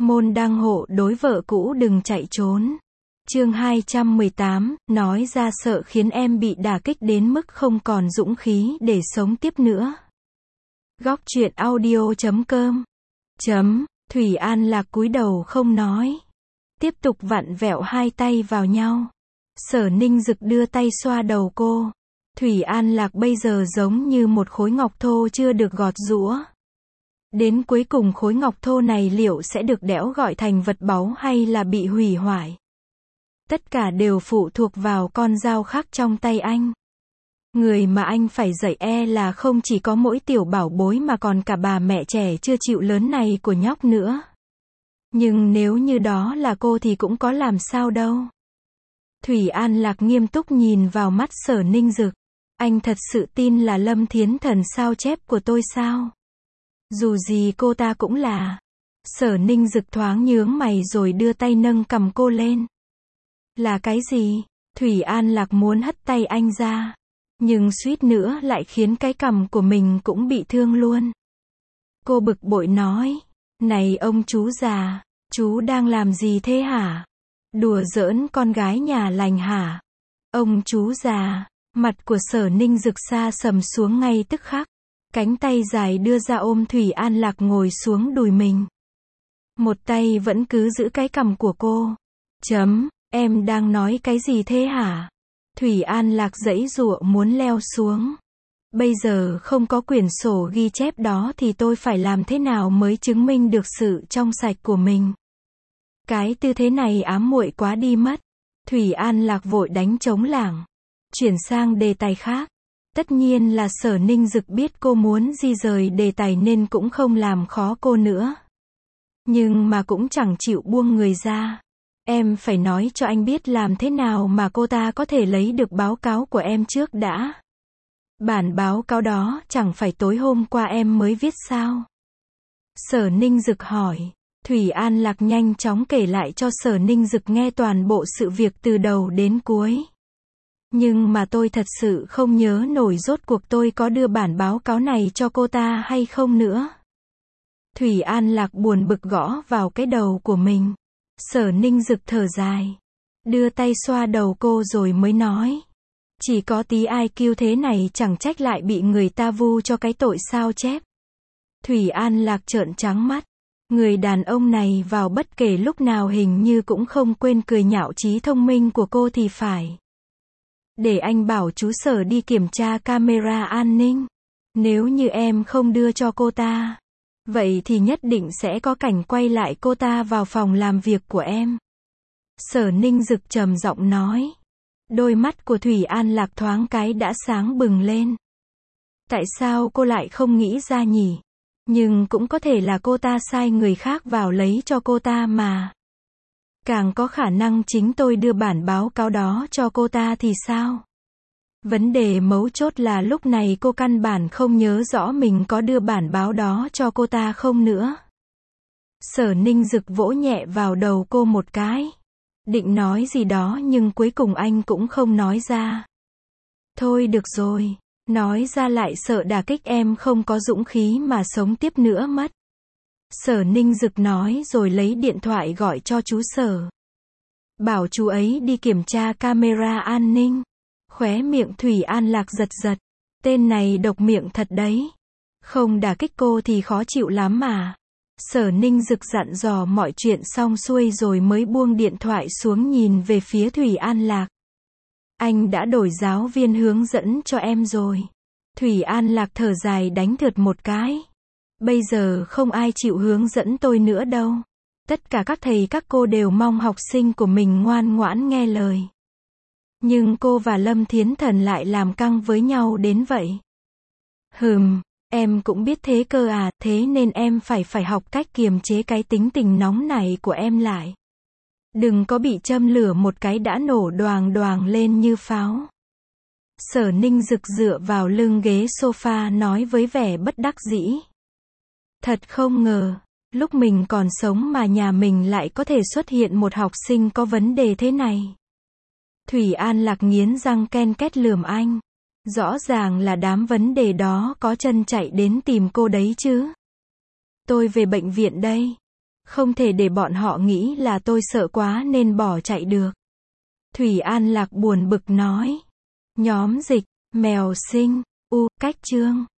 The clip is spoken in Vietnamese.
Môn đăng hộ đối vợ cũ đừng chạy trốn. Chương 218, nói ra sợ khiến em bị đả kích đến mức không còn dũng khí để sống tiếp nữa. Góc truyện audio.com. Thủy An Lạc cúi đầu không nói. Tiếp tục vặn vẹo hai tay vào nhau. Sở Ninh Dực đưa tay xoa đầu cô. Thủy An Lạc bây giờ giống như một khối ngọc thô chưa được gọt giũa. Đến cuối cùng khối ngọc thô này liệu sẽ được đẽo gọi thành vật báu hay là bị hủy hoại? Tất cả đều phụ thuộc vào con dao khắc trong tay anh. Người mà anh phải dạy là không chỉ có mỗi tiểu bảo bối mà còn cả bà mẹ trẻ chưa chịu lớn này của nhóc nữa. Nhưng nếu như đó là cô thì cũng có làm sao đâu. Thủy An Lạc nghiêm túc nhìn vào mắt Sở Ninh Dực. Anh thật sự tin là Lâm Thiến Thần sao chép của tôi sao? Dù gì cô ta cũng là. Sở Ninh Dực thoáng nhướng mày rồi đưa tay nâng cầm cô lên. Là cái gì? Thủy An Lạc muốn hất tay anh ra. Nhưng suýt nữa lại khiến cái cằm của mình cũng bị thương luôn. Cô bực bội nói. Này ông chú già, chú đang làm gì thế hả? Đùa giỡn con gái nhà lành hả? Ông chú già, mặt của Sở Ninh Dực xa sầm xuống ngay tức khắc. Cánh tay dài đưa ra ôm Thủy An Lạc ngồi xuống đùi mình. Một tay vẫn cứ giữ cái cằm của cô. Em đang nói cái gì thế hả? Thủy An Lạc giãy giụa muốn leo xuống. Bây giờ không có quyển sổ ghi chép đó thì tôi phải làm thế nào mới chứng minh được sự trong sạch của mình? Cái tư thế này ám muội quá đi mất. Thủy An Lạc vội đánh trống lảng. Chuyển sang đề tài khác. Tất nhiên là Sở Ninh Dực biết cô muốn di rời đề tài nên cũng không làm khó cô nữa. Nhưng mà cũng chẳng chịu buông người ra. Em phải nói cho anh biết làm thế nào mà cô ta có thể lấy được báo cáo của em trước đã. Bản báo cáo đó chẳng phải tối hôm qua em mới viết sao? Sở Ninh Dực hỏi. Thủy An Lạc nhanh chóng kể lại cho Sở Ninh Dực nghe toàn bộ sự việc từ đầu đến cuối. Nhưng mà tôi thật sự không nhớ nổi rốt cuộc tôi có đưa bản báo cáo này cho cô ta hay không nữa. Thủy An Lạc buồn bực gõ vào cái đầu của mình. Sở Ninh Dực thở dài. Đưa tay xoa đầu cô rồi mới nói. Chỉ có tí IQ thế này chẳng trách lại bị người ta vu cho cái tội sao chép. Thủy An Lạc trợn trắng mắt. Người đàn ông này vào bất kể lúc nào hình như cũng không quên cười nhạo trí thông minh của cô thì phải. Để anh bảo chú Sở đi kiểm tra camera an ninh. Nếu như em không đưa cho cô ta, vậy thì nhất định sẽ có cảnh quay lại cô ta vào phòng làm việc của em. Sở Ninh Dực trầm giọng nói. Đôi mắt của Thủy An Lạc thoáng cái đã sáng bừng lên. Tại sao cô lại không nghĩ ra nhỉ? Nhưng cũng có thể là cô ta sai người khác vào lấy cho cô ta mà. Càng có khả năng chính tôi đưa bản báo cáo đó cho cô ta thì sao? Vấn đề mấu chốt là lúc này cô căn bản không nhớ rõ mình có đưa bản báo đó cho cô ta không nữa. Sở Ninh Dực vỗ nhẹ vào đầu cô một cái. Định nói gì đó nhưng cuối cùng anh cũng không nói ra. Thôi được rồi, nói ra lại sợ đả kích em không có dũng khí mà sống tiếp nữa mất. Sở Ninh Dực nói rồi lấy điện thoại gọi cho chú Sở. Bảo chú ấy đi kiểm tra camera an ninh. Khóe miệng Thủy An Lạc giật giật. Tên này độc miệng thật đấy. Không đả kích cô thì khó chịu lắm mà. Sở Ninh Dực dặn dò mọi chuyện xong xuôi rồi mới buông điện thoại xuống nhìn về phía Thủy An Lạc. Anh đã đổi giáo viên hướng dẫn cho em rồi. Thủy An Lạc thở dài đánh thượt một cái. Bây giờ không ai chịu hướng dẫn tôi nữa đâu. Tất cả các thầy các cô đều mong học sinh của mình ngoan ngoãn nghe lời. Nhưng cô và Lâm Thiến Thần lại làm căng với nhau đến vậy. Em cũng biết thế cơ à, thế nên em phải học cách kiềm chế cái tính tình nóng này của em lại. Đừng có bị châm lửa một cái đã nổ đoàng đoàng lên như pháo. Sở Ninh Dực dựa vào lưng ghế sofa nói với vẻ bất đắc dĩ. Thật không ngờ, lúc mình còn sống mà nhà mình lại có thể xuất hiện một học sinh có vấn đề thế này. Thủy An Lạc nghiến răng ken két lườm anh. Rõ ràng là đám vấn đề đó có chân chạy đến tìm cô đấy chứ. Tôi về bệnh viện đây. Không thể để bọn họ nghĩ là tôi sợ quá nên bỏ chạy được. Thủy An Lạc buồn bực nói. Nhóm dịch, mèo sinh, cách chương.